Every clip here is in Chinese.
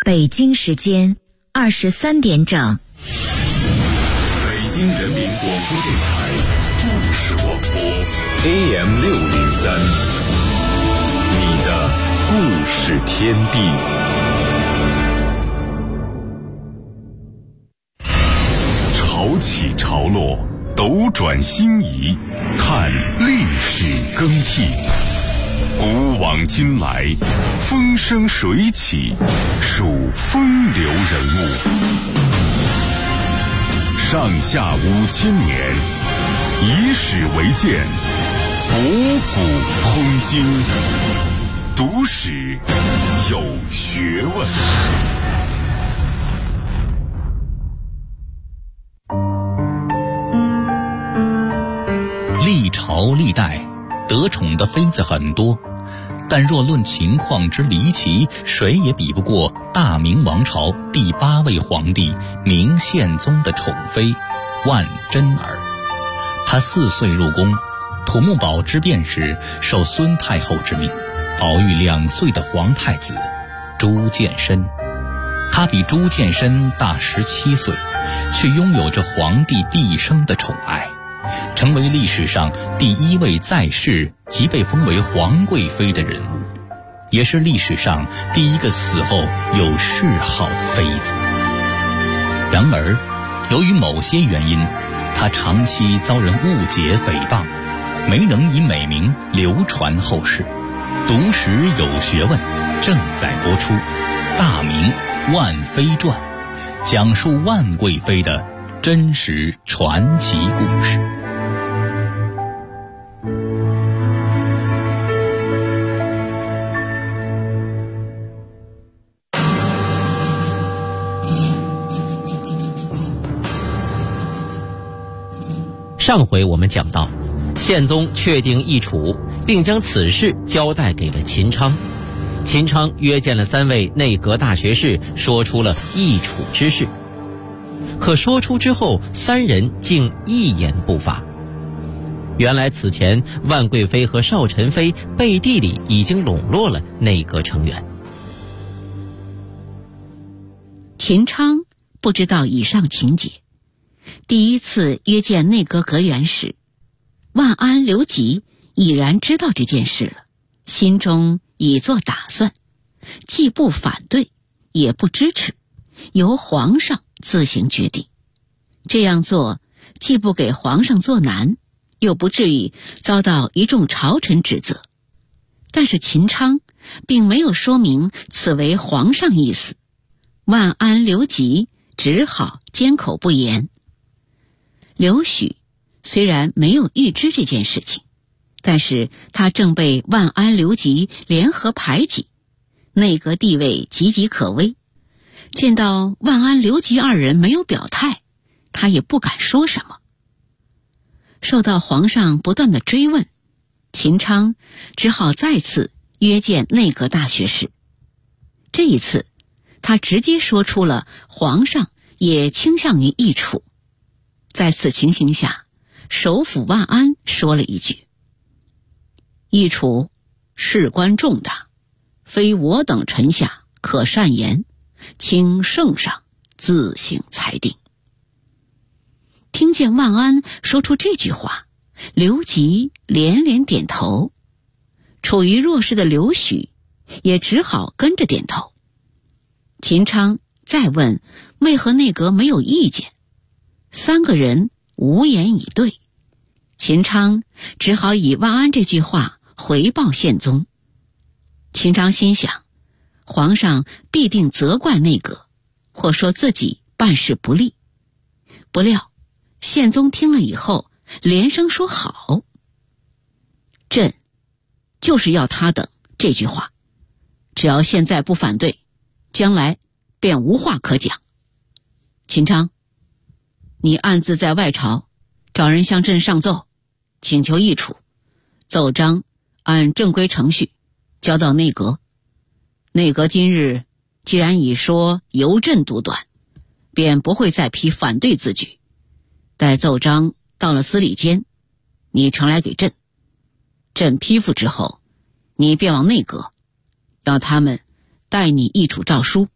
北京时间23点整。 北京人民广播电台故事广播 AM603，你的故事天地。潮起潮落，斗转星移，看历史更替。古往今来，风生水起，数风流人物。上下5000年，以史为鉴，博古通今，读史有学问。 历朝历代得宠的妃子很多，但若论情况之离奇，谁也比不过大明王朝第8位皇帝明宪宗的宠妃万贞儿。她4岁入宫，土木堡之变时受孙太后之命，保育2岁的皇太子朱见深。她比朱见深大17岁，却拥有着皇帝毕生的宠爱，成为历史上第1位在世即被封为皇贵妃的人物，也是历史上第1个死后有谥号的妃子。然而，由于某些原因，她长期遭人误解诽谤，没能以美名流传后世。读史有学问正在播出《大明万妃传》，讲述万贵妃的真实传奇故事。 上回我们讲到，宪宗确定易储，并将此事交代给了秦昌。秦昌约见了3位内阁大学士，说出了易储之事。可说出之后，3人竟一言不发。原来此前万贵妃和少宸妃背地里已经笼络了内阁成员。 秦昌不知道以上情节，第1次约见内阁阁员时，万安、刘吉已然知道这件事了，心中已做打算，既不反对也不支持，由皇上自行决定。这样做既不给皇上做难，又不至于遭到一众朝臣指责。但是秦昌并没有说明此为皇上意思，万安、刘吉只好缄口不言。刘许虽然没有预知这件事情，但是他正被万安、刘吉联合排挤，内阁地位岌岌可危。见到万安、刘吉2人没有表态，他也不敢说什么。受到皇上不断的追问，秦昌只好再次约见内阁大学士。这一次他直接说出了皇上也倾向于易储。在此情形下，首辅万安说了一句：易储事关重大，非我等臣下可善言，请圣上自行裁定。听见万安说出这句话，刘吉连连点头，处于弱势的刘许也只好跟着点头。秦昌再问为何内阁没有意见，3个人无言以对。秦昌只好以万安这句话回报宪宗。秦昌心想，皇上必定责怪内阁，或说自己办事不力。不料宪宗听了以后连声说好。朕就是要他等这句话，只要现在不反对，将来便无话可讲。秦昌，你暗自在外朝找人向朕上奏，请求易储，奏章按正规程序交到内阁。内阁今日既然已说由朕独断，便不会再批反对字据。待奏章到了司礼监，你呈来给朕，朕批复之后，你便往内阁，让他们代你易储诏书，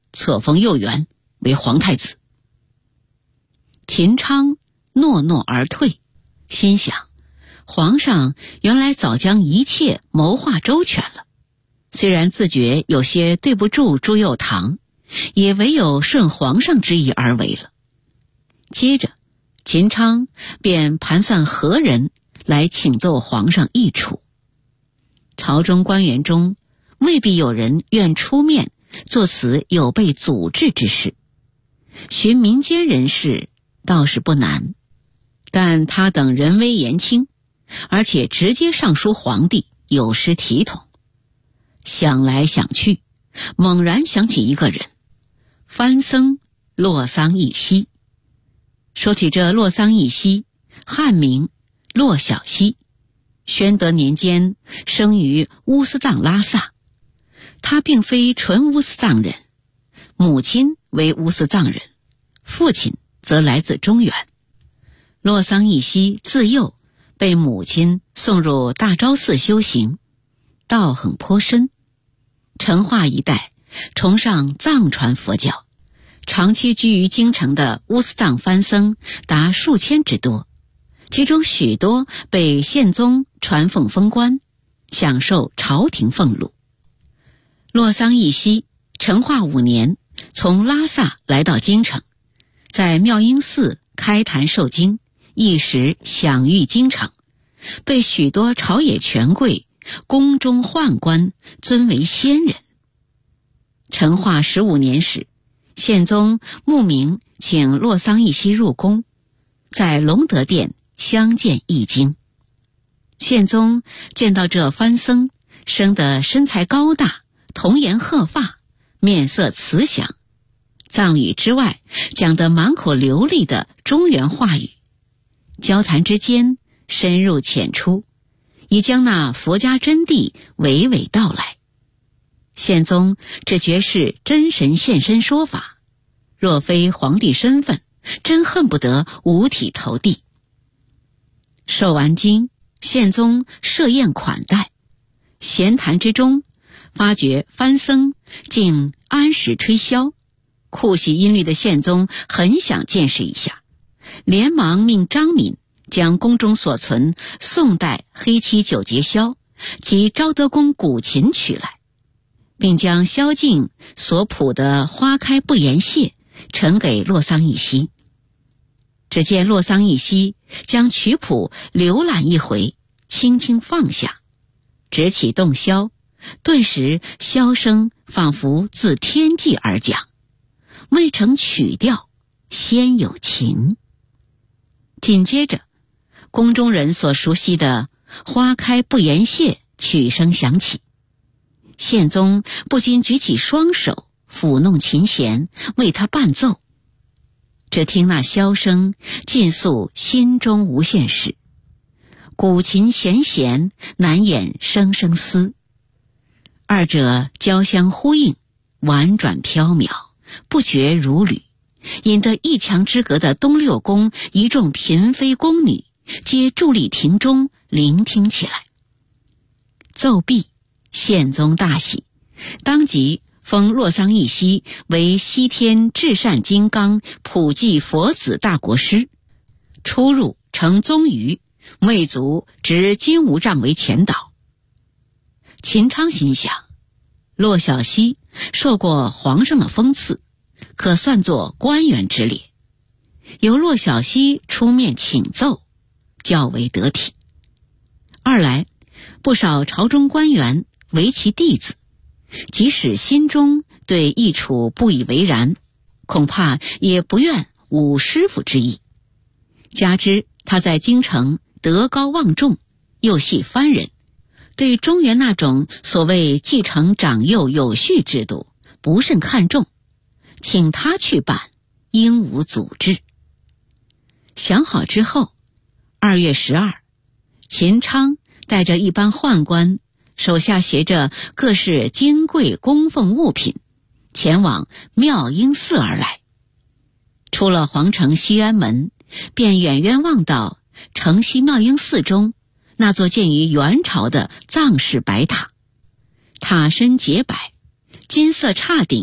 册封右元为皇太子。秦昌诺诺而退，心想皇上原来早将一切谋划周全了，虽然自觉有些对不住朱佑樘，也唯有顺皇上之意而为了。接着秦昌便盘算何人来请奏皇上议处。朝中官员中未必有人愿出面做此有被阻滞之事，寻民间人士倒是不难，但他等人微言轻，而且直接上书皇帝，有失体统。想来想去，猛然想起一个人，藩僧洛桑义熙。说起这洛桑义熙，汉名洛小西，宣德年间生于乌斯藏拉萨。他并非纯乌斯藏人，母亲为乌斯藏人，父亲则来自中原。洛桑义熙自幼被母亲送入大昭寺修行，道行颇深。成化一代崇尚藏传佛教，长期居于京城的乌斯藏藩僧达数千之多，其中许多被宪宗传奉封官，享受朝廷俸禄。洛桑义熙成化5年从拉萨来到京城，在妙音寺开坛受经，一时享誉京城，被许多朝野权贵、宫中宦官尊为仙人。成化15年时，宪宗慕名请洛桑义熙入宫，在隆德殿相见议经。宪宗见到这藩僧生得身材高大，童颜鹤发，面色慈祥，藏语之外讲得满口流利的中原话语，交谈之间深入浅出，已将那佛家真谛娓娓道来。宪宗只觉是真神现身说法，若非皇帝身份，真恨不得五体投地。受完经，宪宗设宴款待，闲谈之中发觉藩僧竟安时吹箫，酷喜音律的宪宗很想见识一下，连忙命张敏将宫中所存宋代黑漆九节箫及昭德宫古琴取来，并将萧敬所谱的花开不言谢呈给洛桑义熙。只见洛桑义熙将曲谱浏览一回，轻轻放下，执起洞箫，顿时箫声仿佛自天际而降，未成曲调，先有情。紧接着宫中人所熟悉的花开不言谢曲声响起，宪宗不禁举起双手抚弄琴弦，为他伴奏。只听那箫声尽诉心中无限事，古琴弦弦难掩声声思，二者交相呼应，婉转飘渺，不绝如缕，引得一墙之隔的东六宫一众嫔妃宫女皆伫立庭中聆听起来。奏毕，宪宗大喜，当即封洛桑义熙为西天至善金刚普济佛子大国师，出入承宗舆，未足执金吾杖为前导。秦昌心想，洛小西受过皇上的封赐，可算作官员之列，由洛小西出面请奏，较为得体。二来，不少朝中官员为其弟子，即使心中对议处不以为然，恐怕也不愿忤师傅之意。加之他在京城德高望重，又系藩人，对中原那种所谓继承长幼有序制度不甚看重，请他去办，应无阻滞。想好之后，2月12，秦昌带着一班宦官，手下携着各式金贵供奉物品，前往妙音寺而来。出了皇城西安门，便远远望到城西妙音寺中那座建于元朝的藏式白塔，塔身洁白，金色刹顶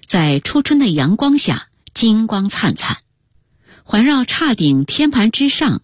在初春的阳光下金光灿灿。环绕刹顶天盘之上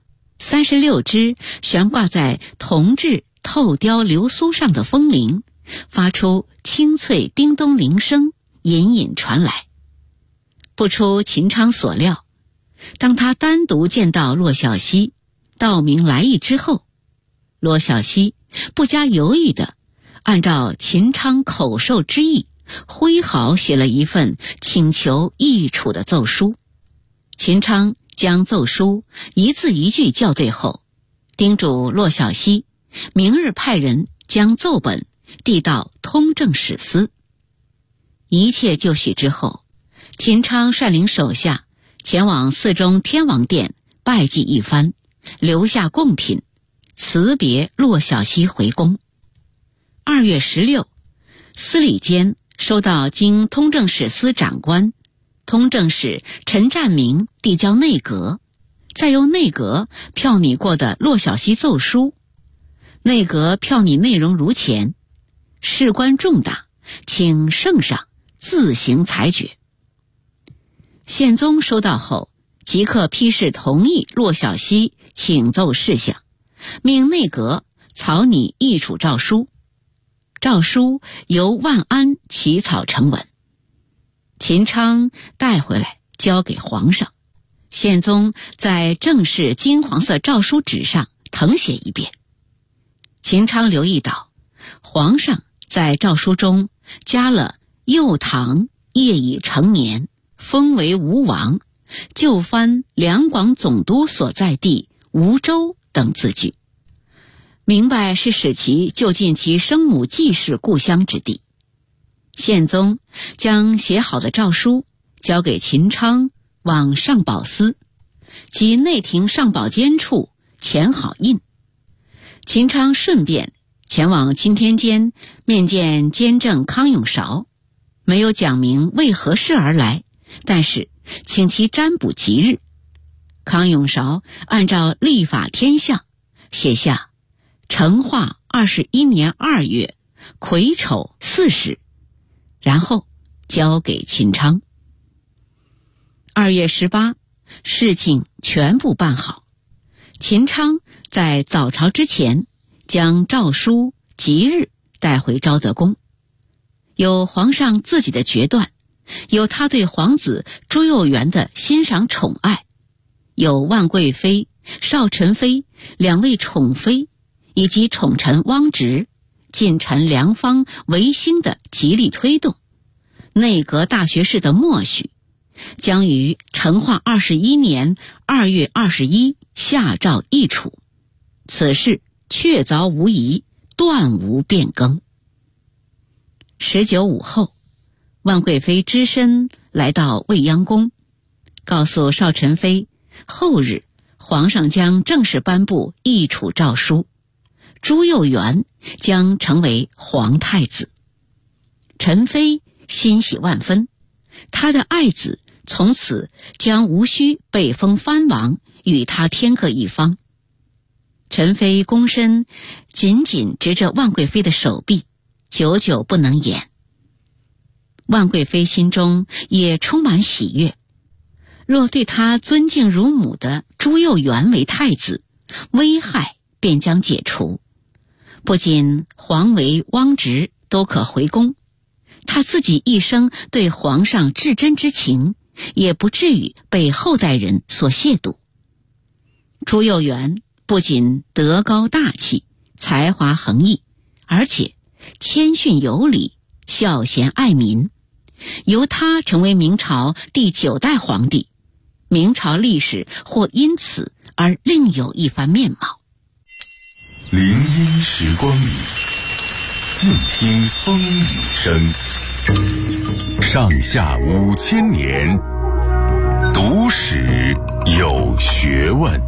36只悬挂在铜制透雕流苏上的风铃，发出清脆叮咚铃声，隐隐传来。不出秦昌所料，当他单独见到骆小西，道明来意之后，骆小西不加犹豫地按照秦昌口授之意，挥毫写了一份请求易处的奏书。秦昌将奏书一字一句校对后，叮嘱骆小西明日派人将奏本递到通政使司。一切就绪之后，秦昌率领手下前往寺中天王殿拜祭一番，留下贡品，辞别骆小西回宫。2月16，司礼监收到经通政使司长官通政使陈占明递交内阁，再由内阁票拟过的骆小西奏书。内阁票拟内容如前，事关重大，请圣上自行裁决。宪宗收到后，即刻批示同意骆小西请奏事项，命内阁草拟议处诏书。诏书由万安起草成文，秦昌带回来交给皇上。宪宗在正式金黄色诏书纸上誊写一遍。秦昌留意到，皇上在诏书中加了幼唐业已成年，封为吴王，就藩两广总督所在地吴州等字句，明白是使其就近其生母季氏故乡之地。宪宗将写好的诏书交给秦昌往上保司及内廷上保监处填好印。秦昌顺便前往钦天监面见监正康永韶，没有讲明为何事而来，但是请其占卜吉日。康永韶按照历法天象写下成化21年2月癸丑40，然后交给秦昌。2月18，事情全部办好。秦昌在早朝之前将诏书吉日带回昭德宫，有皇上自己的决断，有他对皇子朱佑元的欣赏宠爱，有万贵妃、少宸妃两位宠妃以及宠臣汪直、近臣梁方、维新的极力推动，内阁大学士的默许，将于成化21年2月21下诏议处。此事确凿无疑，断无变更。19午后，万贵妃只身来到未央宫，告诉少宸妃，后日皇上将正式颁布议处诏书，朱佑元将成为皇太子。宸妃欣喜万分，他的爱子从此将无需被封藩王，与他天各一方。宸妃躬身紧紧执着万贵妃的手臂，久久不能言。万贵妃心中也充满喜悦，若对她尊敬如母的朱佑元为太子，危害便将解除，不仅皇维、汪直都可回宫，他自己一生对皇上至真之情也不至于被后代人所亵渎。朱佑元不仅德高大气、才华横溢，而且谦逊有礼、孝贤爱民，由他成为明朝第9代皇帝，明朝历史或因此而另有一番面貌。 林荫时光里，静听风雨声。上下5000年，读史有学问。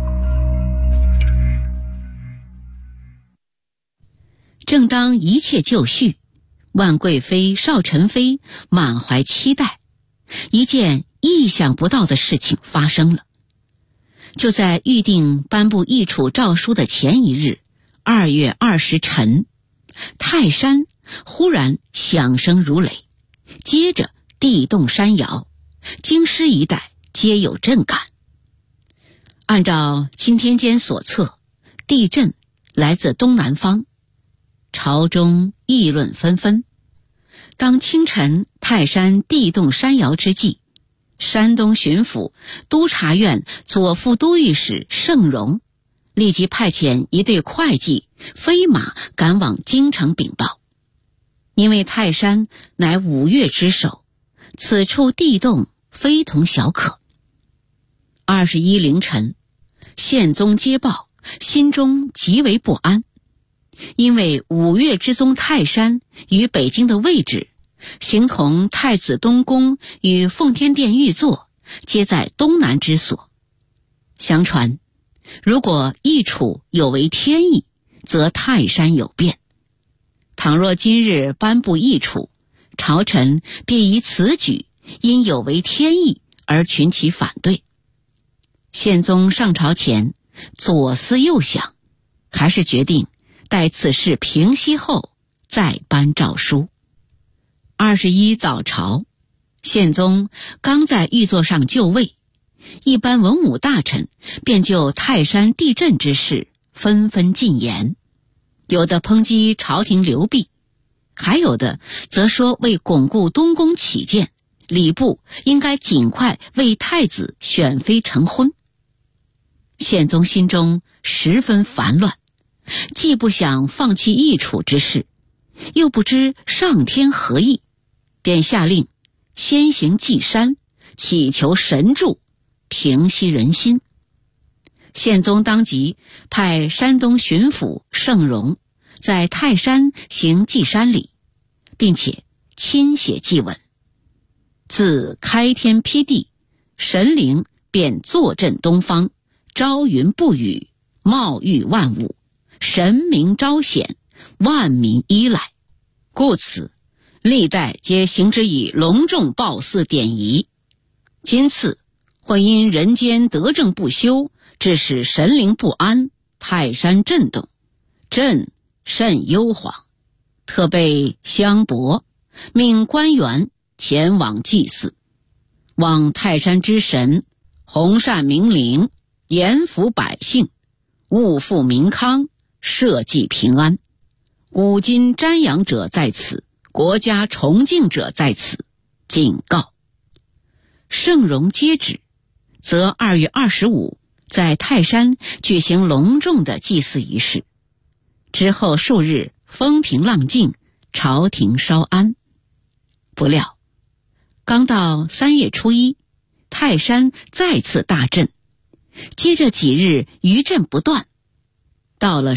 正当一切就绪，万贵妃、少宸妃满怀期待，一件意想不到的事情发生了。就在预定颁布议处诏书的前一日，2月20晨，泰山忽然响声如雷，接着地动山摇，京师一带皆有震感。按照钦天监所测，地震来自东南方，朝中议论纷纷。当清晨泰山地动山摇之际，山东巡抚督察院左副都御史盛荣立即派遣一队会计飞马赶往京城禀报。因为泰山乃5岳之首，此处地动非同小可。21凌晨，宪宗接报，心中极为不安，因为5岳之宗泰山与北京的位置形同太子东宫与奉天殿御座，皆在东南之所。相传，如果易处有违天意，则泰山有变。倘若今日颁布易处，朝臣必以此举因有违天意而群起反对。宪宗上朝前左思右想，还是决定待此事平息后再颁诏书。21早朝，宪宗刚在御座上就位，一般文武大臣便就泰山地震之事纷纷进言，有的抨击朝廷流弊，还有的则说为巩固东宫起见，礼部应该尽快为太子选妃成婚。宪宗心中十分烦乱，既不想放弃易处之事，又不知上天何意，便下令先行祭山，祈求神助，平息人心。宪宗当即派山东巡抚盛荣在泰山行祭山礼，并且亲写祭文：自开天辟地，神灵便坐镇东方，朝云不雨，茂育万物，神明昭显，万民依赖，故此历代皆行之以隆重报祀典仪。今次或因人间德政不修，致使神灵不安，泰山震动，朕甚忧惶，特备香帛，命官员前往祭祀，望泰山之神弘善明灵，严抚百姓，物富民康，社稷平安。古今瞻仰者在此，国家崇敬者在此，警告。盛荣接旨，则2月25在泰山举行隆重的祭祀仪式，之后数日风平浪静，朝廷稍安。不料刚到3月初1，泰山再次大震，接着几日余震不断，到了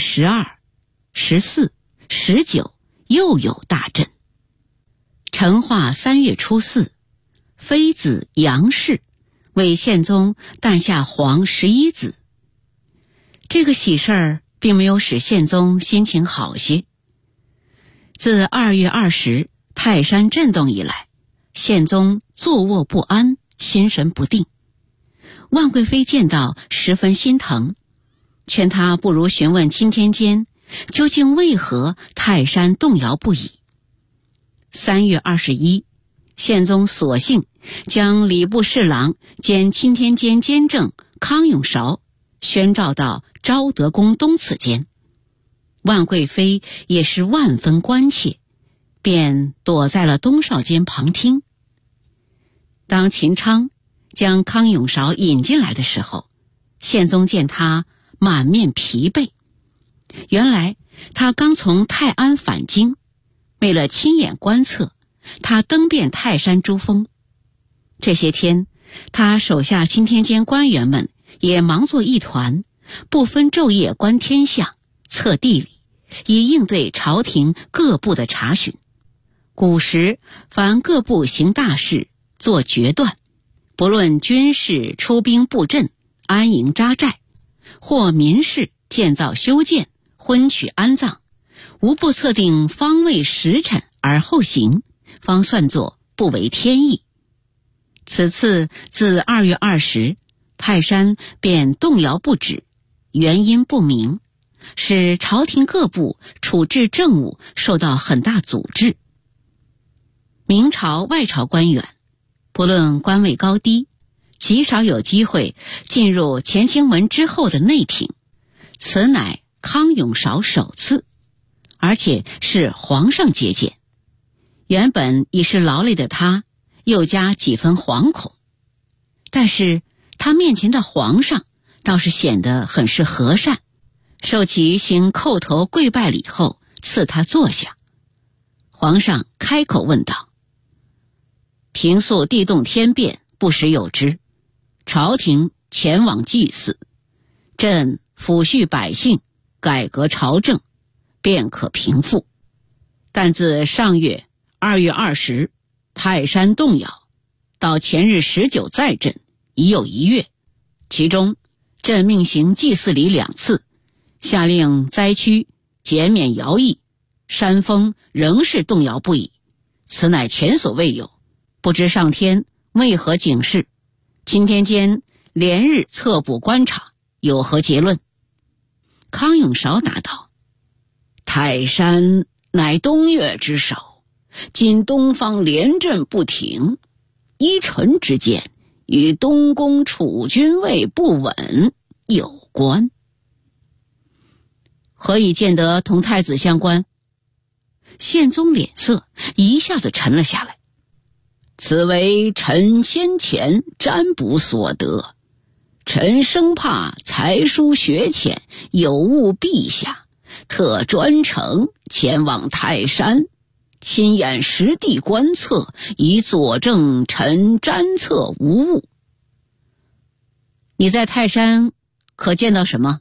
12、14、19又有大震。成化3月初4，妃子杨氏为宪宗诞下皇11子。这个喜事儿并没有使宪宗心情好些。自2月20泰山震动以来，宪宗坐卧不安，心神不定。万贵妃见到十分心疼，劝他不如询问钦天监究竟为何泰山动摇不已。3月21，宪宗索性将礼部侍郎兼钦天监监正康永韶宣召到昭德宫东次监。万贵妃也是万分关切，便躲在了东少监旁听。当秦昌将康永韶引进来的时候，宪宗见他满面疲惫，原来他刚从泰安返京，为了亲眼观测，他登遍泰山珠峰。这些天，他手下钦天监官员们也忙作一团，不分昼夜观天象，测地理，以应对朝廷各部的查询。古时凡各部行大事，做决断，不论军事出兵布阵、安营扎寨，或民事建造修建、婚娶安葬，无不测定方位时辰而后行，方算作不违天意。此次自2月20，泰山便动摇不止，原因不明，使朝廷各部处置政务受到很大阻滞。明朝外朝官员不论官位高低，极少有机会进入乾清门之后的内廷，此乃康永韶首次，而且是皇上接见。原本已是劳累的他，又加几分惶恐。但是他面前的皇上倒是显得很是和善，受其行叩头跪拜礼后，赐他坐下。皇上开口问道：平素地动天变，不时有之，朝廷前往祭祀，朕抚恤百姓，改革朝政，便可平复。但自上月2月20泰山动摇，到前日19再震，已有1月，其中朕命行祭祀礼2次，下令灾区减免徭役，山峰仍是动摇不已，此乃前所未有，不知上天为何警示？今天间连日测卜观察，有何结论？康永韶答道：泰山乃东岳之首，今东方连震不停，依臣之见，与东宫储君位不稳有关。何以见得同太子相关？宪宗脸色一下子沉了下来。此为臣先前占卜所得，臣生怕才疏学浅，有误陛下，特专程前往泰山，亲眼实地观测，以佐证臣占测无误。你在泰山可见到什么？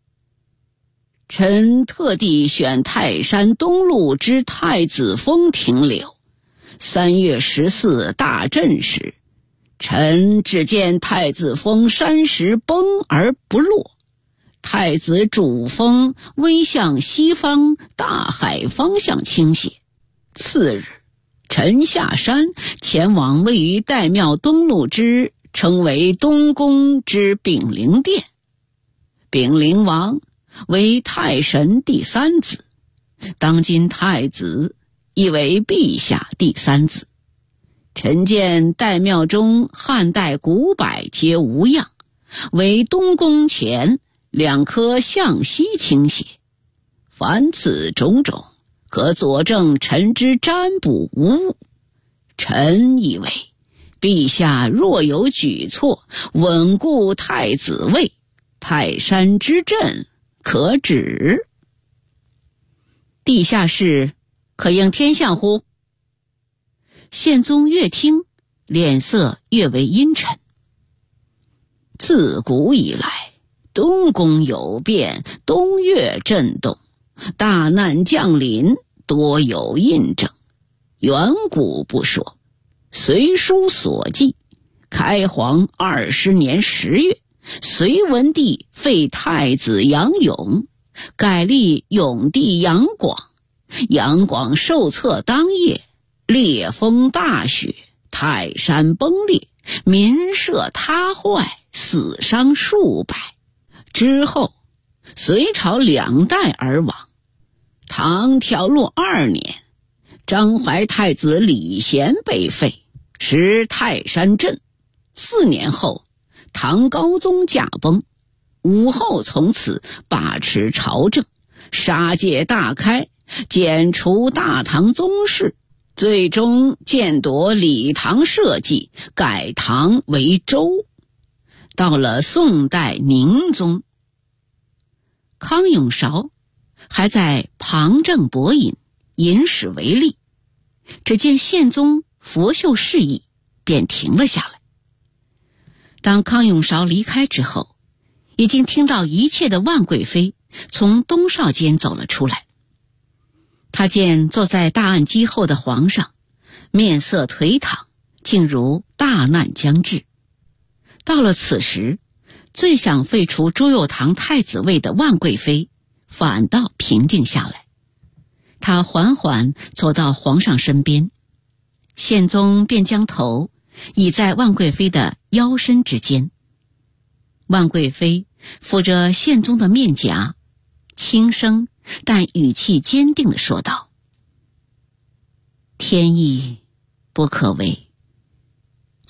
臣特地选泰山东麓之太子峰停留。3月14大震时，臣只见太子峰山石崩而不落，太子主峰微向西方大海方向倾斜。次日，臣下山前往位于岱庙东路之称为东宫之炳灵殿。炳灵王为太神第3子，当今太子亦为陛下第3子。臣见岱庙中汉代古柏皆无恙，唯东宫前2棵向西倾斜。凡此种种，可佐证臣之占卜无误。臣以为陛下若有举措，稳固太子位，泰山之震可止。地下事可应天象乎？宪宗越听，脸色越为阴沉。自古以来，东宫有变，东岳震动，大难降临，多有印证。远古不说，隋书所记，开皇20年10月，隋文帝废太子杨勇，改立永帝杨广。杨广受册当夜，烈风大雪，泰山崩裂，民舍塌坏，死伤数百。之后隋朝2代而亡。唐调录2年，张怀太子李贤被废，时泰山震。4年后，唐高宗驾崩，武后从此把持朝政，杀戒大开，剪除大唐宗室，最终建夺李唐社稷，改唐为周。到了宋代宁宗，康永韶还在旁证博引，引史为例。只见宪宗拂袖示意，便停了下来。当康永韶离开之后，已经听到一切的万贵妃从东少间走了出来。他见坐在大案几后的皇上，面色颓唐，竟如大难将至。到了此时，最想废除朱佑樘太子位的万贵妃反倒平静下来。他缓缓走到皇上身边，宪宗便将头倚在万贵妃的腰身之间。万贵妃抚着宪宗的面颊，轻声但语气坚定地说道：天意不可违，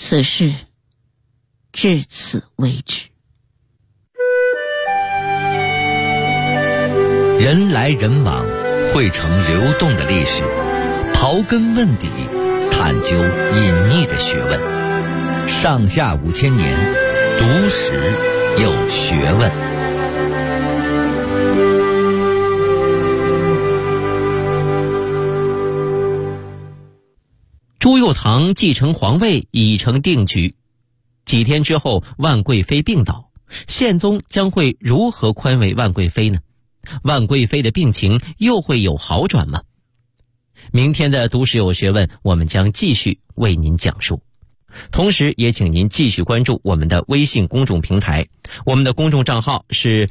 此事至此为止。 人来人往，汇成流动的历史，刨根问底，探究隐匿的学问。上下5000年，读史有学问。 朱佑樘继承皇位已成定局。几天之后，万贵妃病倒，宪宗将会如何宽慰万贵妃呢？万贵妃的病情又会有好转吗？明天的读史有学问，我们将继续为您讲述。同时也请您继续关注我们的微信公众平台，我们的公众账号是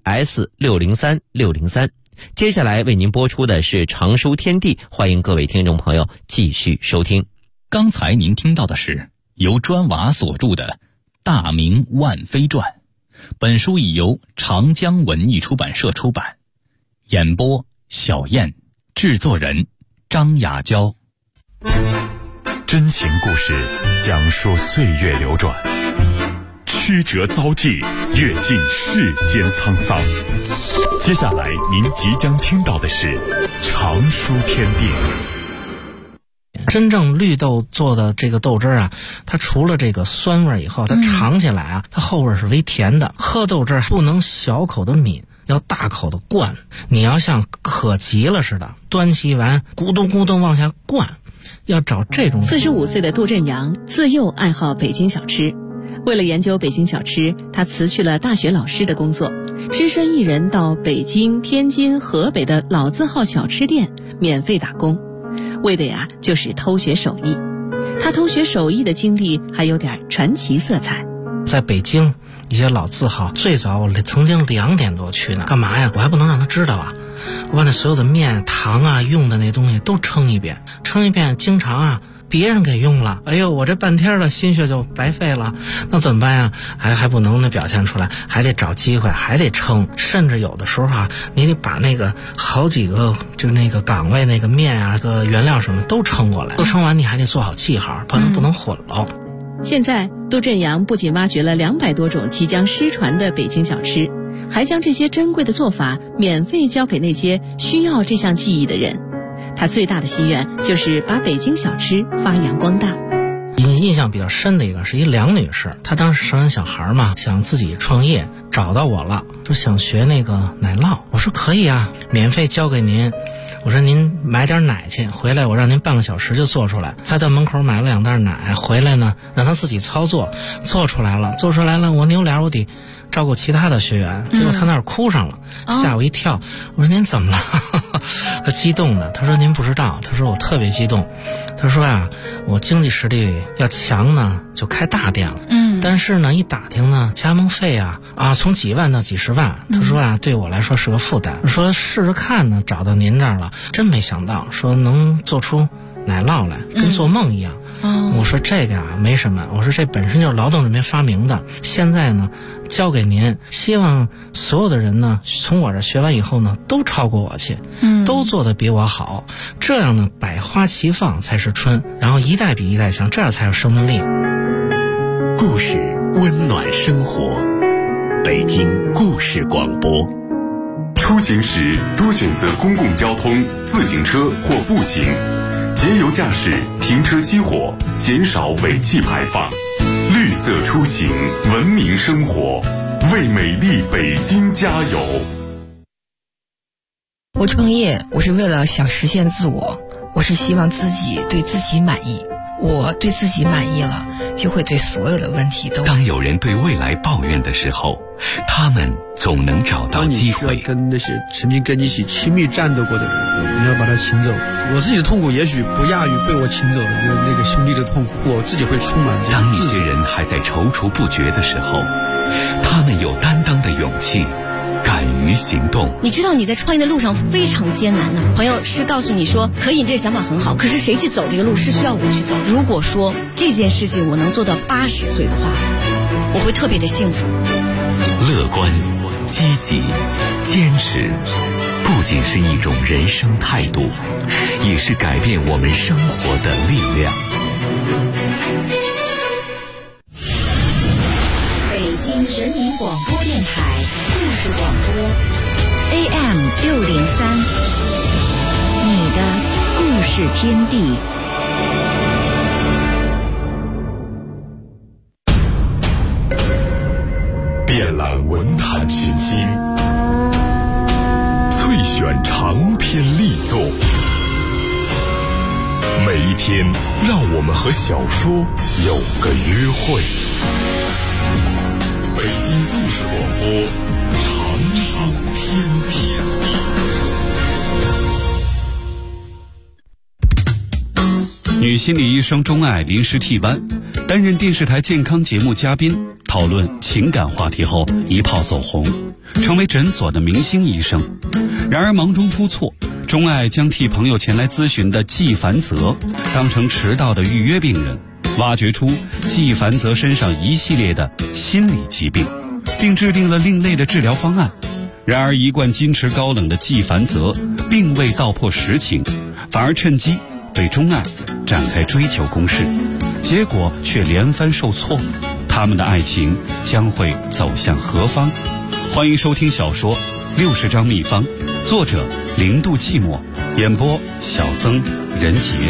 DS603603。接下来为您播出的是常书天地，欢迎各位听众朋友继续收听。 刚才您听到的是由砖瓦所著的《大明万妃传》，本书已由长江文艺出版社出版。演播小燕，制作人张雅娇。 真情故事讲述岁月流转，曲折遭际，阅尽世间沧桑。接下来您即将听到的是常书天地。 真正绿豆做的这个豆汁啊，它除了这个酸味以后，它尝起来啊，它后味是微甜的。喝豆汁不能小口的抿，要大口的灌。你要像渴急了似的，端起碗咕咚咕咚往下灌，要找这种。 45岁的杜振阳自幼爱好北京小吃，为了研究北京小吃，他辞去了大学老师的工作，只身一人到北京、天津、河北的老字号小吃店免费打工，为的呀就是偷学手艺。他偷学手艺的经历还有点传奇色彩。 在北京一些老字号，最早我曾经2点多去呢，干嘛呀？我还不能让他知道啊！我把那所有的面、糖啊、用的那东西都称一遍，经常啊别人给用了，哎呦，我这半天的心血就白费了，那怎么办呀？还不能表现出来，还得找机会，还得称，甚至有的时候啊，你得把那个好几个就那个岗位那个面啊、个原料什么都称过来，都称完你还得做好记号，不能混了。 现在杜振阳不仅挖掘了200多种即将失传的北京小吃，还将这些珍贵的做法免费教给那些需要这项技艺的人。他最大的心愿就是把北京小吃发扬光大。 印象比较深的一个是一梁女士，她当时生完小孩嘛，想自己创业，找到我了，说想学那个奶酪。我说可以啊，免费教给您。我说您买点奶去，回来我让您半个小时就做出来。她到门口买了2袋奶，回来呢让她自己操作，做出来了。我扭脸我得照顾其他的学员，结果她那儿哭上了，吓我一跳。我说您怎么了？她激动的，她说您不知道，她说我特别激动。她说啊，我经济实力要强呢，就开大店了。但是呢，一打听呢，加盟费啊从几万到几十万。她说啊，对我来说是个负担。我说试试看呢，找到您这儿了，真没想到说能做出奶酪来，跟做梦一样。我说这个啊没什么，我说这本身就是劳动人民发明的，现在呢交给您，希望所有的人呢从我这学完以后呢都超过我去，都做得比我好，这样呢百花齐放才是春，然后一代比一代强，这样才有生命力。 故事温暖生活，北京故事广播。出行时多选择公共交通、自行车或步行，节油驾驶，停车熄火，减少尾气排放。绿色出行，文明生活，为美丽北京加油。 我创业，我是为了想实现自我，我是希望自己对自己满意。我对自己满意了，就会对所有的问题都。 当有人对未来抱怨的时候，他们总能找到机会。 当你需要跟那些曾经跟你一起亲密战斗过的人，你要把他请走。我自己的痛苦也许不亚于被我请走的那个兄弟的痛苦，我自己会充满这当一些人还在踌躇不决的时候，他们有担当的勇气，敢于行动。 你知道你在创业的路上非常艰难的，朋友是告诉你说可以，你这个想法很好，可是谁去走这个路是需要我去走。如果说这件事情我能做到80岁的话，我会特别的幸福。 乐观、积极、坚持，不仅是一种人生态度，也是改变我们生活的力量。 广播电台故事广播 AM603，你的故事天地。 遍览文坛群星，萃选长篇力作。每一天，让我们和小说有个约会。北京故事广播，长寿天地。 女心理医生钟爱临时替班，担任电视台健康节目嘉宾，讨论情感话题后一炮走红，成为诊所的明星医生。然而忙中出错，钟爱将替朋友前来咨询的季凡泽当成迟到的预约病人，挖掘出季凡泽身上一系列的心理疾病，并制定了另类的治疗方案。然而一贯矜持高冷的季凡泽并未道破实情，反而趁机对钟爱展开追求攻势，结果却连番受挫。他们的爱情将会走向何方？欢迎收听小说《60张秘方》，作者0度寂寞，演播小曾、任杰。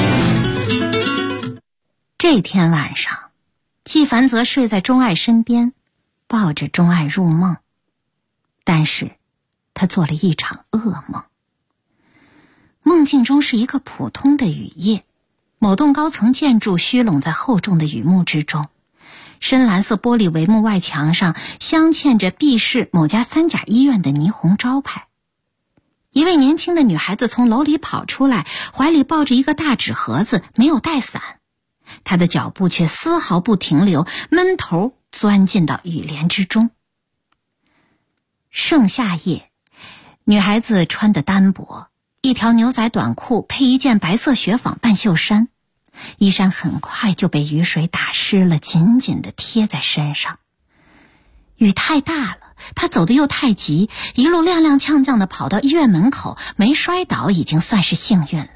这天晚上，季凡泽睡在钟爱身边，抱着钟爱入梦。但是他做了一场噩梦。梦境中是一个普通的雨夜，某栋高层建筑虚拢在厚重的雨幕之中，深蓝色玻璃帷幕外墙上镶嵌着 B 市某家3甲医院的霓虹招牌。一位年轻的女孩子从楼里跑出来，怀里抱着一个大纸盒子，没有带伞，她的脚步却丝毫不停留，闷头钻进到雨帘之中。盛夏夜，女孩子穿得单薄，一条牛仔短裤配一件白色雪纺半袖衫，衣衫很快就被雨水打湿了，紧紧地贴在身上。雨太大了，她走得又太急，一路踉踉跄跄地跑到医院门口，没摔倒已经算是幸运了。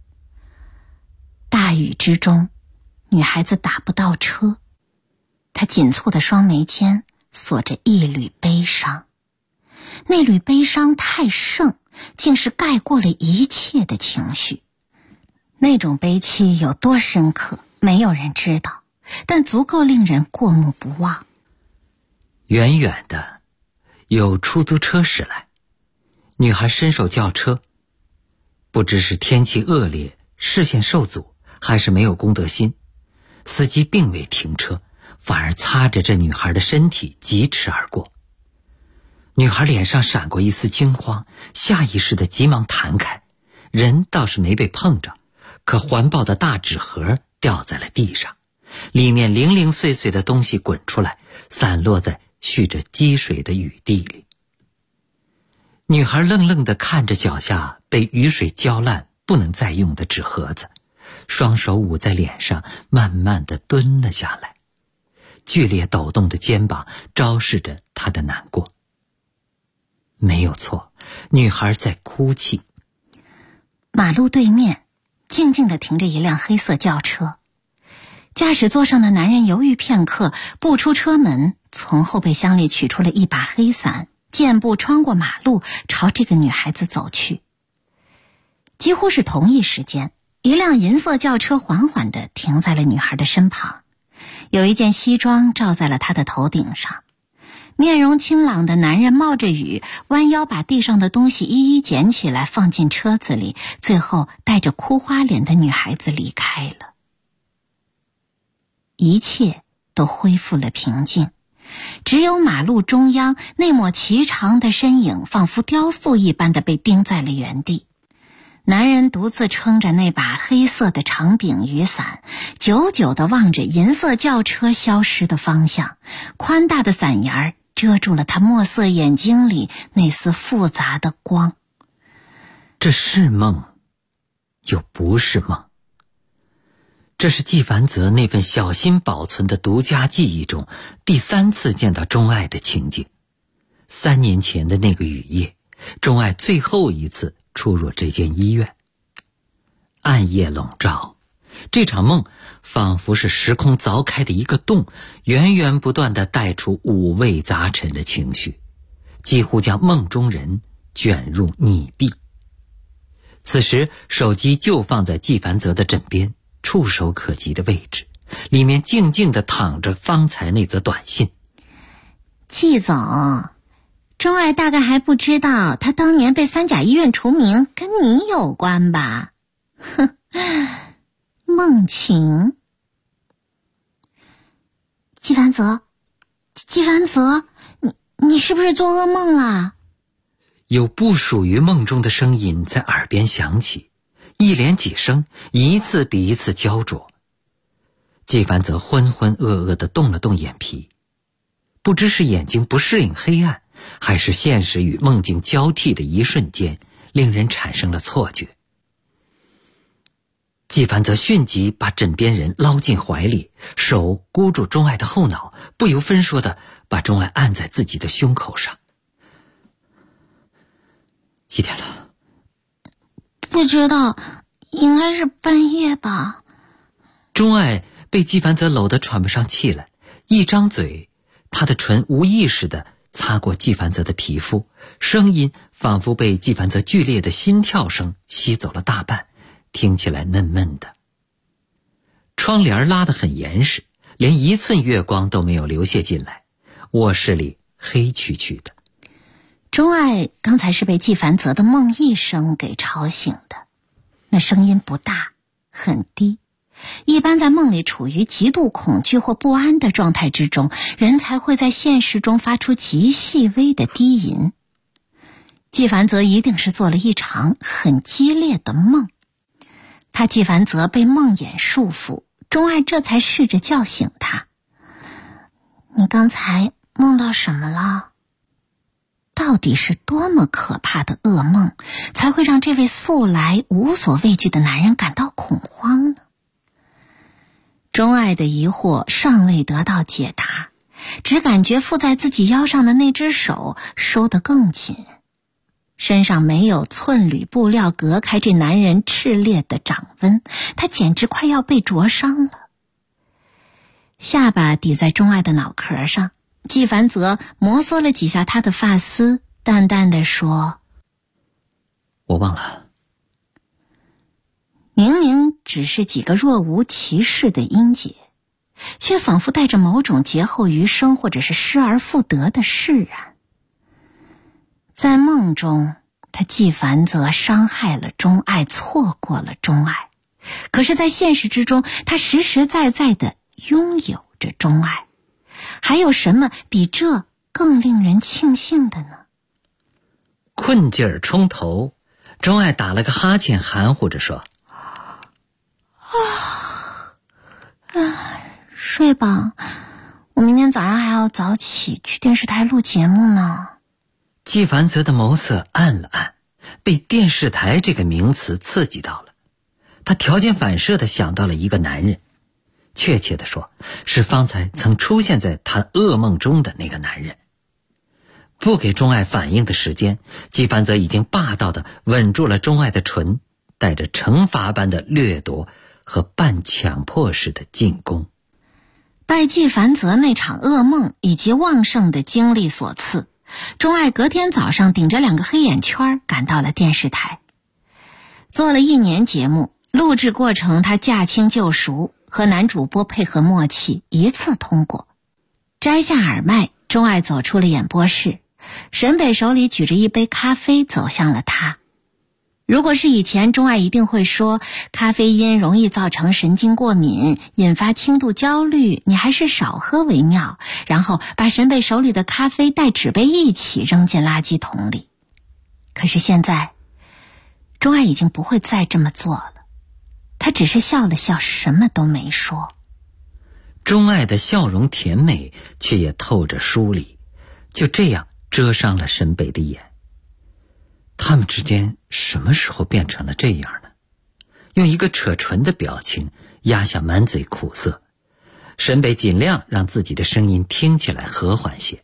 大雨之中，女孩子打不到车，她紧蹙的双眉间锁着一缕悲伤，那缕悲伤太盛，竟是盖过了一切的情绪。那种悲戚有多深刻，没有人知道，但足够令人过目不忘。 远远的，有出租车驶来，女孩伸手叫车，不知是天气恶劣，视线受阻，还是没有公德心，司机并未停车，反而擦着这女孩的身体疾驰而过。女孩脸上闪过一丝惊慌，下意识地急忙弹开，人倒是没被碰着，可环抱的大纸盒掉在了地上，里面零零碎碎的东西滚出来，散落在蓄着积水的雨地里。女孩愣愣地看着脚下被雨水浇烂不能再用的纸盒子，双手捂在脸上，慢慢地蹲了下来，剧烈抖动的肩膀昭示着她的难过。没有错，女孩在哭泣。马路对面静静地停着一辆黑色轿车，驾驶座上的男人犹豫片刻，步出车门，从后备箱里取出了一把黑伞，健步穿过马路，朝这个女孩子走去。几乎是同一时间，一辆银色轿车缓缓地停在了女孩的身旁，有一件西装罩在了她的头顶上。面容清朗的男人冒着雨，弯腰把地上的东西一一捡起来放进车子里，最后带着哭花脸的女孩子离开了。一切都恢复了平静，只有马路中央那抹颀长的身影仿佛雕塑一般的被钉在了原地。男人独自撑着那把黑色的长柄雨伞，久久地望着银色轿车消失的方向，宽大的伞沿儿遮住了他墨色眼睛里那丝复杂的光。这是梦，又不是梦。这是季凡泽那份小心保存的独家记忆中第3次见到钟爱的情景。3年前的那个雨夜，钟爱最后一次出入这间医院。暗夜笼罩， 这场梦仿佛是时空凿开的一个洞，源源不断地带出五味杂陈的情绪，几乎将梦中人卷入泥壁。此时手机就放在季凡泽的枕边，触手可及的位置，里面静静地躺着方才那则短信。 季总，钟爱大概还不知道他当年被三甲医院除名跟你有关吧？哼，梦情。季凡泽，你是不是做噩梦了？ 有不属于梦中的声音在耳边响起，一连几声，一次比一次焦灼。季凡泽浑浑噩噩地动了动眼皮，不知是眼睛不适应黑暗，还是现实与梦境交替的一瞬间，令人产生了错觉。季凡泽迅即把枕边人捞进怀里，手箍住钟爱的后脑，不由分说地把钟爱按在自己的胸口上。几点了？ 不知道，应该是半夜吧。 钟爱被季凡泽搂得喘不上气来，一张嘴，他的唇无意识地擦过季凡泽的皮肤，声音仿佛被季凡泽剧烈的心跳声吸走了大半，听起来闷闷的。窗帘拉得很严实，连1寸月光都没有流泻进来，卧室里黑黢黢的。 钟爱刚才是被季凡泽的梦呓声给吵醒的，那声音不大，很低，一般在梦里处于极度恐惧或不安的状态之中，人才会在现实中发出极细微的低吟。季凡泽一定是做了一场很激烈的梦，怕季凡泽被梦魇束缚，钟爱这才试着叫醒他。你刚才梦到什么了？到底是多么可怕的噩梦，才会让这位素来无所畏惧的男人感到恐慌呢？钟爱的疑惑尚未得到解答，只感觉附在自己腰上的那只手收得更紧，身上没有寸缕布料隔开这男人炽烈的掌温，他简直快要被灼伤了。下巴抵在钟爱的脑壳上，季凡泽摩挲了几下他的发丝，淡淡地说： 我忘了。 明明只是几个若无其事的音节，却仿佛带着某种劫后余生或者是失而复得的释然。在梦中，他季凡泽伤害了钟爱，错过了钟爱，可是在现实之中，他实实在在地拥有着钟爱。还有什么比这更令人庆幸的呢？ 困劲儿冲头，钟爱打了个哈欠，含糊着说： 睡吧，我明天早上还要早起去电视台录节目呢。 季凡泽的眸色暗了暗，被电视台这个名词刺激到了。他条件反射地想到了一个男人，确切地说，是方才曾出现在他噩梦中的那个男人。不给钟爱反应的时间，季凡泽已经霸道地吻住了钟爱的唇，带着惩罚般的掠夺和半强迫式的进攻。 拜季凡泽那场噩梦以及旺盛的精力所赐，钟爱隔天早上顶着2个黑眼圈赶到了电视台。做了1年节目，录制过程他驾轻就熟，和男主播配合默契，一次通过。摘下耳麦，钟爱走出了演播室，沈北手里举着一杯咖啡走向了他。如果是以前，钟爱一定会说咖啡因容易造成神经过敏，引发轻度焦虑，你还是少喝为妙，然后把沈北手里的咖啡带纸杯一起扔进垃圾桶里。可是现在，钟爱已经不会再这么做了，他只是笑了笑，什么都没说。 钟爱的笑容甜美，却也透着疏离，就这样遮伤了沈北的眼。他们之间什么时候变成了这样呢？用一个扯唇的表情压下满嘴苦涩，沈北尽量让自己的声音听起来和缓些。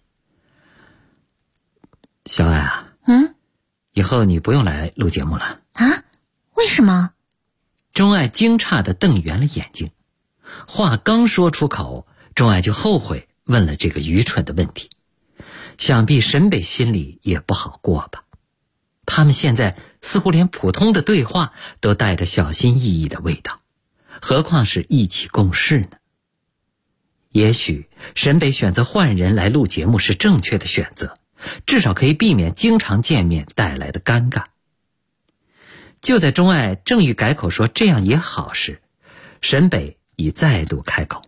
小爱啊，以后你不用来录节目了。 啊？为什么？ 钟爱惊诧地瞪圆了眼睛，话刚说出口，钟爱就后悔问了这个愚蠢的问题。想必沈北心里也不好过吧，他们现在似乎连普通的对话都带着小心翼翼的味道，何况是一起共事呢？也许沈北选择换人来录节目是正确的选择，至少可以避免经常见面带来的尴尬。就在钟爱正欲改口说这样也好时，沈北已再度开口。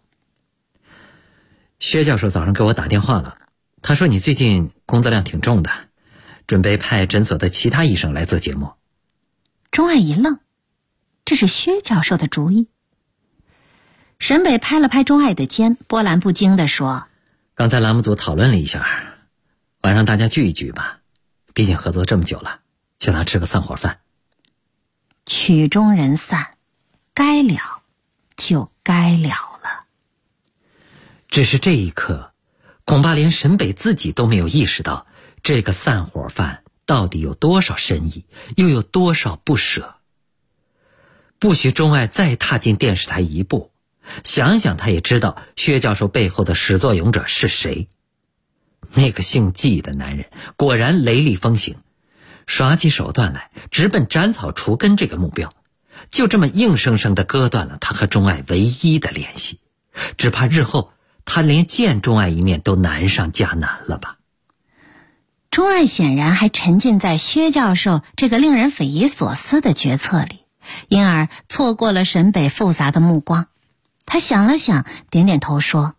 薛教授早上给我打电话了，他说你最近工作量挺重的，准备派诊所的其他医生来做节目。 钟爱一愣，这是薛教授的主意。沈北拍了拍钟爱的肩，波澜不惊地说： 刚才栏目组讨论了一下，晚上大家聚一聚吧，毕竟合作这么久了，就当吃个散伙饭。 曲终人散，该了就该了了。 只是这一刻，恐怕连沈北自己都没有意识到，这个散伙饭到底有多少深意，又有多少不舍。不许钟爱再踏进电视台一步，想想他也知道薛教授背后的始作俑者是谁。那个姓季的男人果然雷厉风行，耍起手段来直奔斩草除根这个目标，就这么硬生生地割断了他和钟爱唯一的联系，只怕日后他连见钟爱一面都难上加难了吧。 钟爱显然还沉浸在薛教授这个令人匪夷所思的决策里，因而错过了沈北复杂的目光。他想了想，点点头说：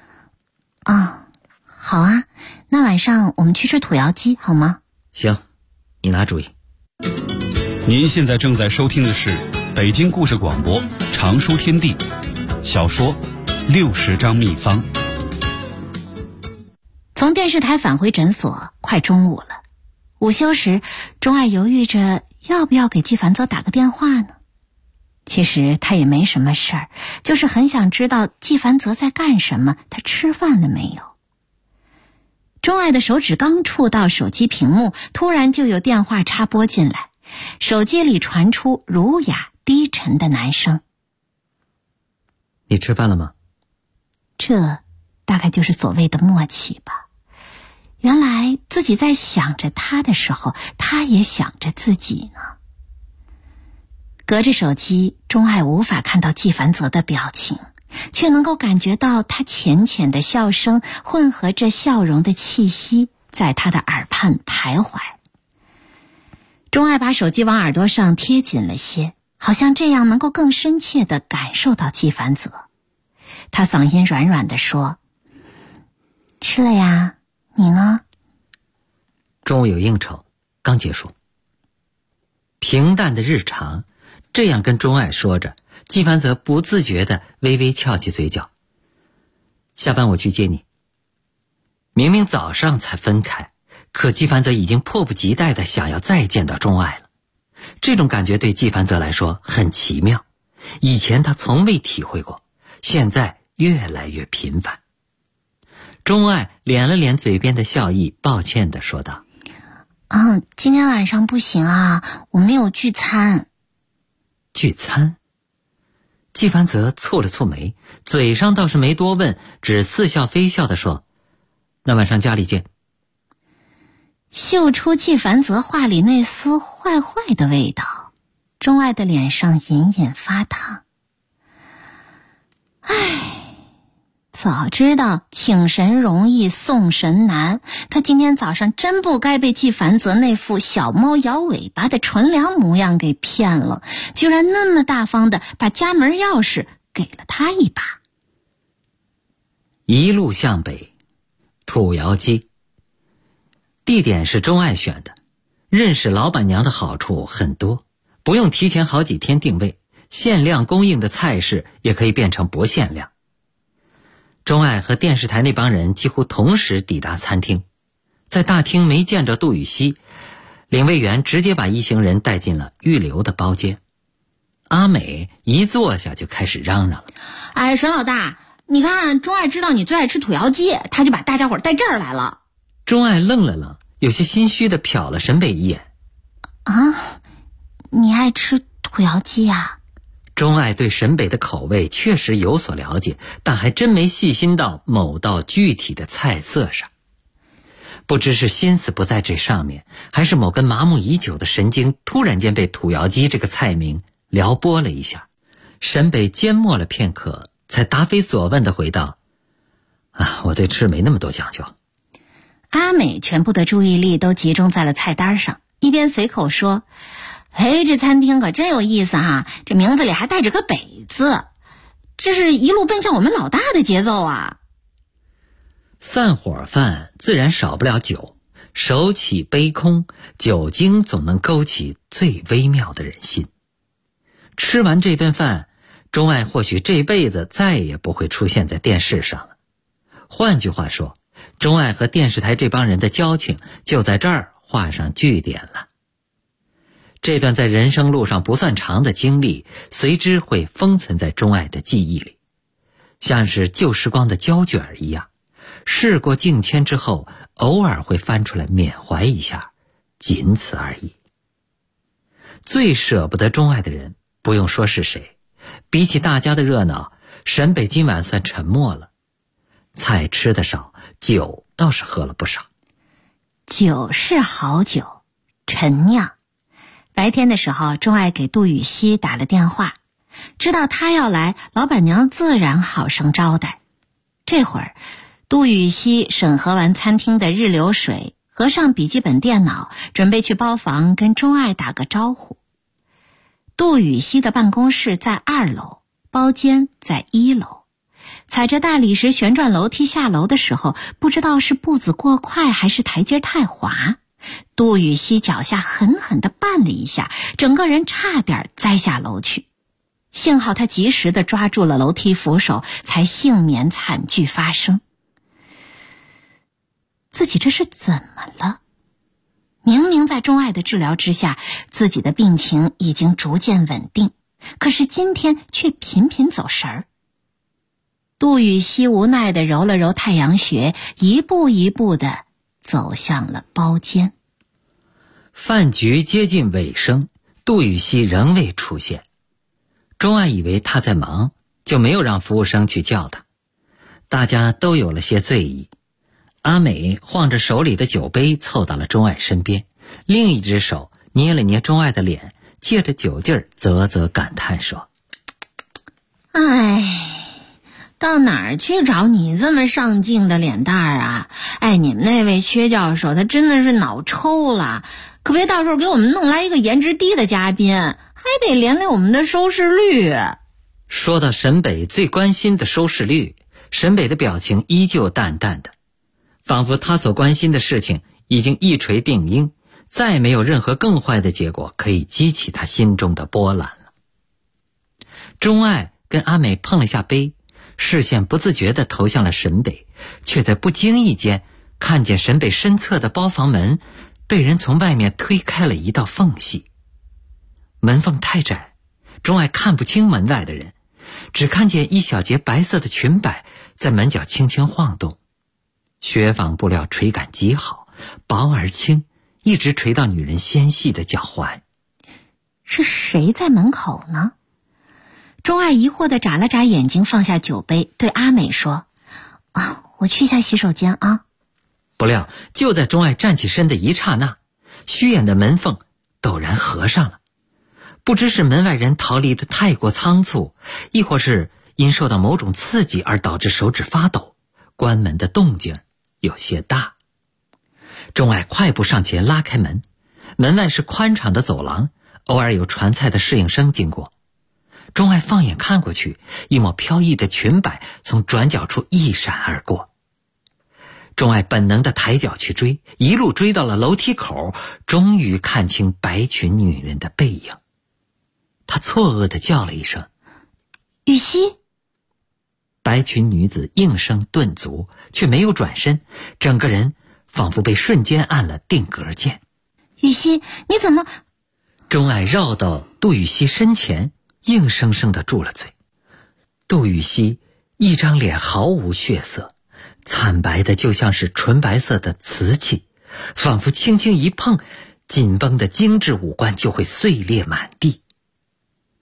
好啊，那晚上我们去吃土窑鸡好吗？ 行，你拿主意。 您现在正在收听的是北京故事广播常书天地小说60张秘方。 从电视台返回诊所，快中午了。午休时，钟爱犹豫着要不要给季凡泽打个电话呢。其实他也没什么事儿，就是很想知道季凡泽在干什么，他吃饭了没有。钟爱的手指刚触到手机屏幕，突然就有电话插拨进来，手机里传出儒雅低沉的男声： 你吃饭了吗？ 这大概就是所谓的默契吧。原来自己在想着他的时候，他也想着自己呢。隔着手机，钟爱无法看到季凡泽的表情，却能够感觉到他浅浅的笑声混合着笑容的气息在他的耳畔徘徊。钟爱把手机往耳朵上贴紧了些，好像这样能够更深切地感受到季凡泽。他嗓音软软地说：吃了呀，你呢？ 中午有应酬，刚结束。平淡的日常，这样跟钟爱说着，季凡泽不自觉地微微翘起嘴角。下班我去接你。明明早上才分开，可季凡泽已经迫不及待地想要再见到钟爱了。这种感觉对季凡泽来说很奇妙，以前他从未体会过，现在越来越频繁。钟爱敛了敛嘴边的笑意，抱歉地说道： 今天晚上不行啊，我没有聚餐。 聚餐？季凡泽蹙了蹙眉，嘴上倒是没多问，只似笑非笑地说：那晚上家里见。 嗅出季凡泽话里那丝坏坏的味道，钟爱的脸上隐隐发烫。早知道请神容易送神难，他今天早上真不该被季凡泽那副小猫摇尾巴的纯良模样给骗了，居然那么大方的把家门钥匙给了他一把。 一路向北，土窑鸡。地点是钟爱选的，认识老板娘的好处很多，不用提前好几天定位，限量供应的菜式也可以变成不限量。钟爱和电视台那帮人几乎同时抵达餐厅，在大厅没见着杜雨熙，领位员直接把一行人带进了预留的包间。阿美一坐下就开始嚷嚷了： 沈老大，你看钟爱知道你最爱吃土窑鸡，他就把大家伙带这儿来了。 钟爱愣了愣，有些心虚地瞟了沈北一眼： 你爱吃土窑鸡啊？ 钟爱对沈北的口味确实有所了解，但还真没细心到某道具体的菜色上。不知是心思不在这上面，还是某根麻木已久的神经突然间被土窑鸡这个菜名撩拨了一下。沈北缄默了片刻，才答非所问地回道：我对吃没那么多讲究。 阿美全部的注意力都集中在了菜单上，一边随口说：这餐厅可真有意思哈，这名字里还带着个北字，这是一路奔向我们老大的节奏啊。 散伙饭自然少不了酒，手起杯空，酒精总能勾起最微妙的人心。吃完这顿饭，钟爱或许这辈子再也不会出现在电视上了。换句话说，钟爱和电视台这帮人的交情就在这儿画上句点了。这段在人生路上不算长的经历，随之会封存在钟爱的记忆里，像是旧时光的胶卷一样，事过境迁之后，偶尔会翻出来缅怀一下，仅此而已。最舍不得钟爱的人，不用说是谁，比起大家的热闹，沈北今晚算沉默了。菜吃得少，酒倒是喝了不少。 酒是好酒，陈酿。白天的时候，钟爱给杜雨溪打了电话，知道他要来，老板娘自然好生招待。这会儿，杜雨溪审核完餐厅的日流水，合上笔记本电脑，准备去包房跟钟爱打个招呼。杜雨溪的办公室在2楼，包间在1楼。踩着大理石旋转楼梯下楼的时候，不知道是步子过快还是台阶太滑，杜雨溪脚下狠狠地绊了一下，整个人差点栽下楼去。幸好他及时地抓住了楼梯扶手，才幸免惨剧发生。自己这是怎么了？明明在钟爱的治疗之下，自己的病情已经逐渐稳定，可是今天却频频走神儿。杜雨溪无奈地揉了揉太阳穴，一步一步地走向了包间。 饭局接近尾声，杜雨溪仍未出现。钟爱以为他在忙，就没有让服务生去叫他。大家都有了些醉意。阿美晃着手里的酒杯凑到了钟爱身边，另一只手捏了捏钟爱的脸，借着酒劲儿啧啧感叹说： 到哪儿去找你这么上镜的脸蛋儿啊？你们那位薛教授他真的是脑抽了，可别到时候给我们弄来一个颜值低的嘉宾，还得连累我们的收视率。 说到沈北最关心的收视率，沈北的表情依旧淡淡的，仿佛他所关心的事情已经一锤定音，再没有任何更坏的结果可以激起他心中的波澜了。钟爱跟阿美碰了下杯，视线不自觉地投向了沈北，却在不经意间看见沈北身侧的包房门被人从外面推开了一道缝隙。门缝太窄，钟爱看不清门外的人，只看见一小截白色的裙摆在门角轻轻晃动。雪纺布料垂感极好，薄而轻，一直垂到女人纤细的脚踝。 是谁在门口呢？钟爱疑惑地眨了眨眼睛，放下酒杯，对阿美说：我去一下洗手间啊。 不料就在钟爱站起身的一刹那，虚掩的门缝陡然合上了。不知是门外人逃离的太过仓促，亦或是因受到某种刺激而导致手指发抖，关门的动静有些大。钟爱快步上前拉开门，门外是宽敞的走廊，偶尔有传菜的侍应生经过。钟爱放眼看过去，一抹飘逸的裙摆从转角处一闪而过。钟爱本能地抬脚去追，一路追到了楼梯口，终于看清白裙女人的背影。他错愕地叫了一声： 雨溪。 白裙女子应声顿足，却没有转身，整个人仿佛被瞬间按了定格键。 雨溪，你怎么？ 钟爱绕到杜雨溪身前，硬生生地住了嘴。杜雨溪一张脸毫无血色，惨白的就像是纯白色的瓷器，仿佛轻轻一碰，紧绷的精致五官就会碎裂满地。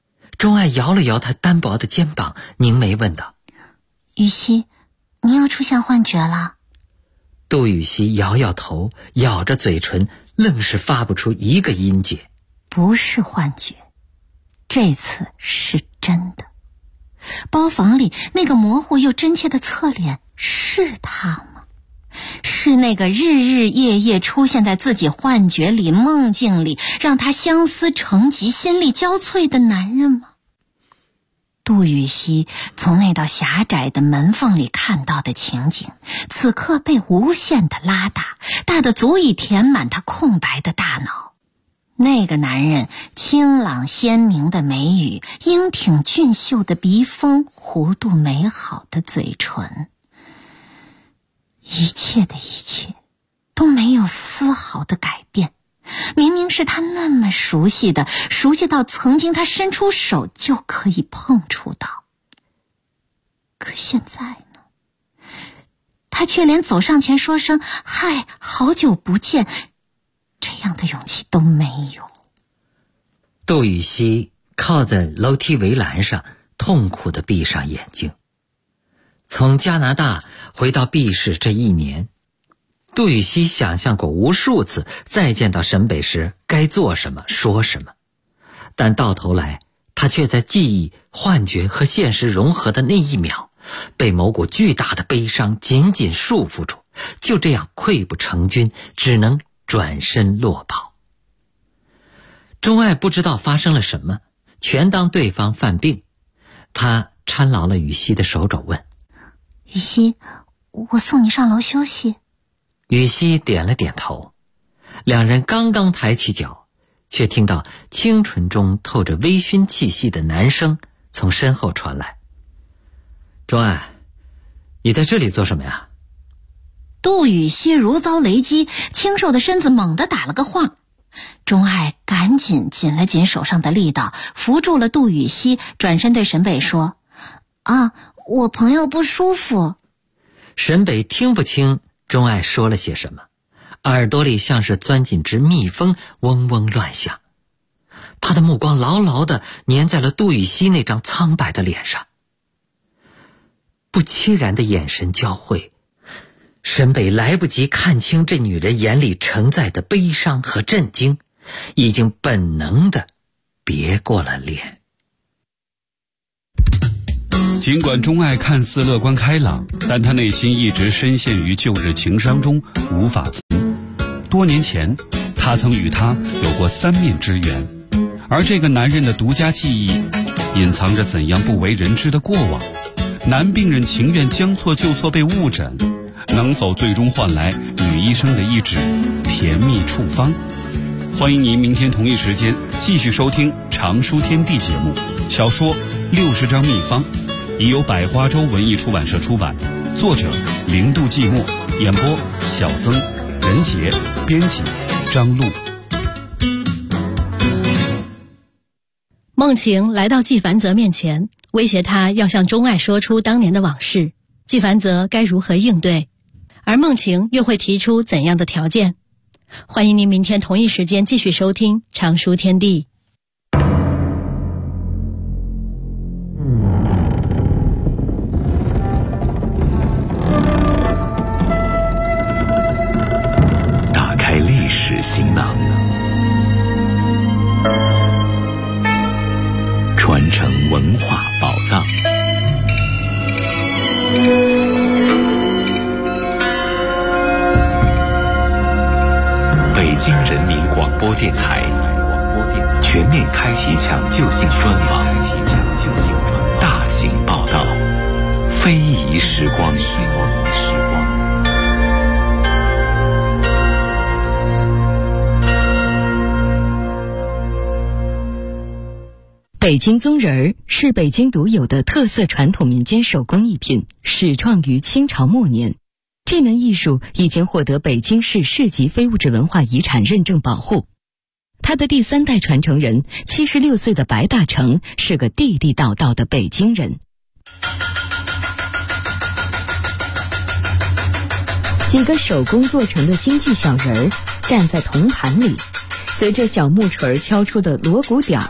钟爱摇了摇他单薄的肩膀，凝眉问道： 雨熙，你又出现幻觉了？ 杜雨熙摇摇头，咬着嘴唇，愣是发不出一个音节。 不是幻觉，这次是真的。包房里那个模糊又真切的侧脸是他吗？是那个日日夜夜出现在自己幻觉里、梦境里，让他相思成疾、心力交瘁的男人吗？杜雨熙从那道狭窄的门缝里看到的情景，此刻被无限的拉大，大得足以填满他空白的大脑。那个男人清朗鲜明的眉宇，英挺俊秀的鼻峰，弧度美好的嘴唇，一切的一切都没有丝毫的改变。明明是他那么熟悉的，熟悉到曾经他伸出手就可以碰触到。可现在呢，他却连走上前说声嗨，好久不见，这样的勇气都没有。 杜雨熙靠在楼梯围栏上，痛苦地闭上眼睛。从加拿大回到 B 市这1年，杜雨熙想象过无数次再见到沈北时该做什么说什么，但到头来他却在记忆、幻觉和现实融合的那一秒，被某股巨大的悲伤紧紧束缚住，就这样溃不成军，只能转身落跑。钟爱不知道发生了什么，全当对方犯病。他搀牢了雨熙的手肘问： 雨熙，我送你上楼休息。 雨熙点了点头。两人刚刚抬起脚，却听到清纯中透着微醺气息的男声从身后传来：钟爱，你在这里做什么呀？ 杜雨熙如遭雷击，清瘦的身子猛地打了个晃。钟爱赶紧紧了紧手上的力道，扶住了杜雨熙，转身对沈北说：我朋友不舒服。 沈北听不清钟爱说了些什么，耳朵里像是钻进只蜜蜂，嗡嗡乱响。他的目光牢牢地粘在了杜雨熙那张苍白的脸上。不期然的眼神交汇，沈北来不及看清这女人眼里承载的悲伤和震惊，已经本能地别过了脸。 尽管钟爱看似乐观开朗，但他内心一直深陷于旧日情伤中，无法自拔。多年前，他曾与他有过3面之缘，而这个男人的独家记忆，隐藏着怎样不为人知的过往？男病人情愿将错就错被误诊，能否最终换来女医生的一纸甜蜜处方？欢迎您明天同一时间继续收听《常书天地》节目，小说60张秘方，已由百花洲文艺出版社出版，作者零度寂寞，演播小曾、任杰，编辑张璐。 梦晴来到季凡泽面前，威胁他要向钟爱说出当年的往事，季凡泽该如何应对？而梦晴又会提出怎样的条件？欢迎您明天同一时间继续收听《常书天地》。 打开历史行囊，传承文化宝藏。北京人民广播电台全面开启抢救性专访，大型报道，非遗时光。 北京宗人儿是北京独有的特色传统民间手工艺品，始创于清朝末年。这门艺术已经获得北京市市级非物质文化遗产认证保护。他的第3代传承人76岁的白大成是个地地道道的北京人。几个手工做成的京剧小人儿站在铜盘里，随着小木锤敲出的锣鼓点儿，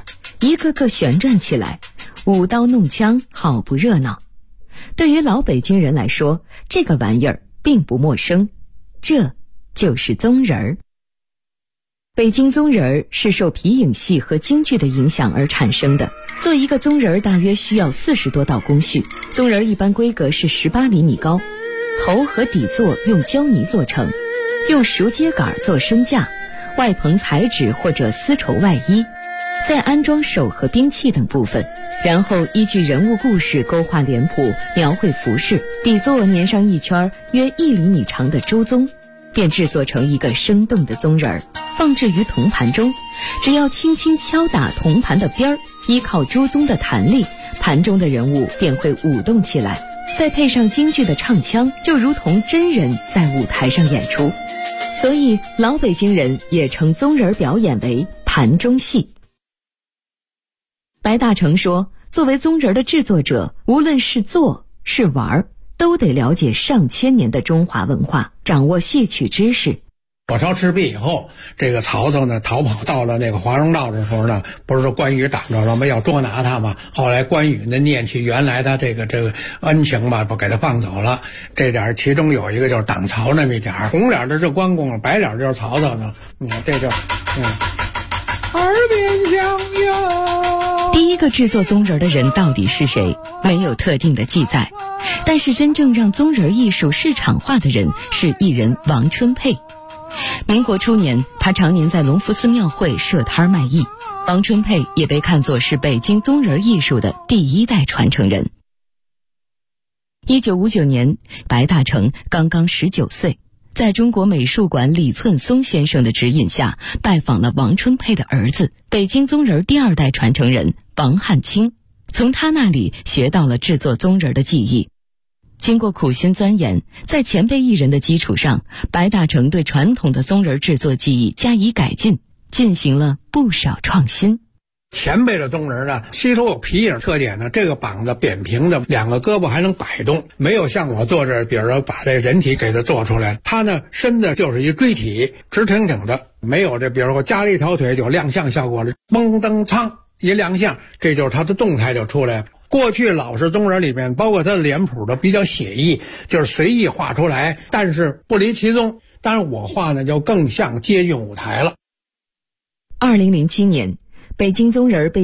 一个个旋转起来，舞刀弄枪，好不热闹。对于老北京人来说，这个玩意儿并不陌生，这就是宗人儿。北京宗人儿是受皮影戏和京剧的影响而产生的。做一个宗人儿大约需要40多道工序，宗人儿一般规格是18厘米高，头和底座用胶泥做成，用熟秸秆做身架，外棚彩纸或者丝绸外衣，再安装手和兵器等部分，然后依据人物故事勾画脸谱，描绘服饰，底座粘上一圈约1厘米长的朱宗，便制作成一个生动的宗人儿，放置于铜盘中。只要轻轻敲打铜盘的边儿，依靠朱宗的弹力，盘中的人物便会舞动起来，再配上京剧的唱腔，就如同真人在舞台上演出。所以老北京人也称宗人表演为盘中戏。白大成说，作为宗人的制作者，无论是做是玩，都得了解上千年的中华文化，掌握戏曲知识。 火烧赤壁以后，这个曹操呢逃跑到了那个华容道的时候呢，不是说关羽挡着了吗？要捉拿他嘛。后来关羽呢念起原来的这个恩情嘛，不给他放走了。这点其中有一个就是挡曹那么一点，红脸的是关公，白脸就是曹操呢。你看这就耳边响哟。 第一个制作宗人的人到底是谁，没有特定的记载，但是真正让宗人艺术市场化的人是艺人王春佩。民国初年，他常年在隆福寺庙会设摊卖艺。王春佩也被看作是北京宗人艺术的第1代传承人。1959年，白大成刚刚19岁，在中国美术馆李寸松先生的指引下，拜访了王春佩的儿子，北京宗人第2代传承人王汉卿，从他那里学到了制作宗人的技艺。经过苦心钻研，在前辈艺人的基础上，白大成对传统的宗人制作技艺加以改进，进行了不少创新。 前辈的宗人呢，吸收有皮影特点呢，这个膀子扁平的，2个胳膊还能摆动，没有像我做这，比如说把这人体给它做出来，它呢身子就是一锥体，直挺挺的，没有这，比如说加了一条腿有亮相效果了，嘣噔苍一亮相，这就是它的动态就出来了。过去老式宗人里面，包括他的脸谱都比较写意，就是随意画出来，但是不离其宗。当然我画呢就更像接近舞台了。 2007年，北京宗人被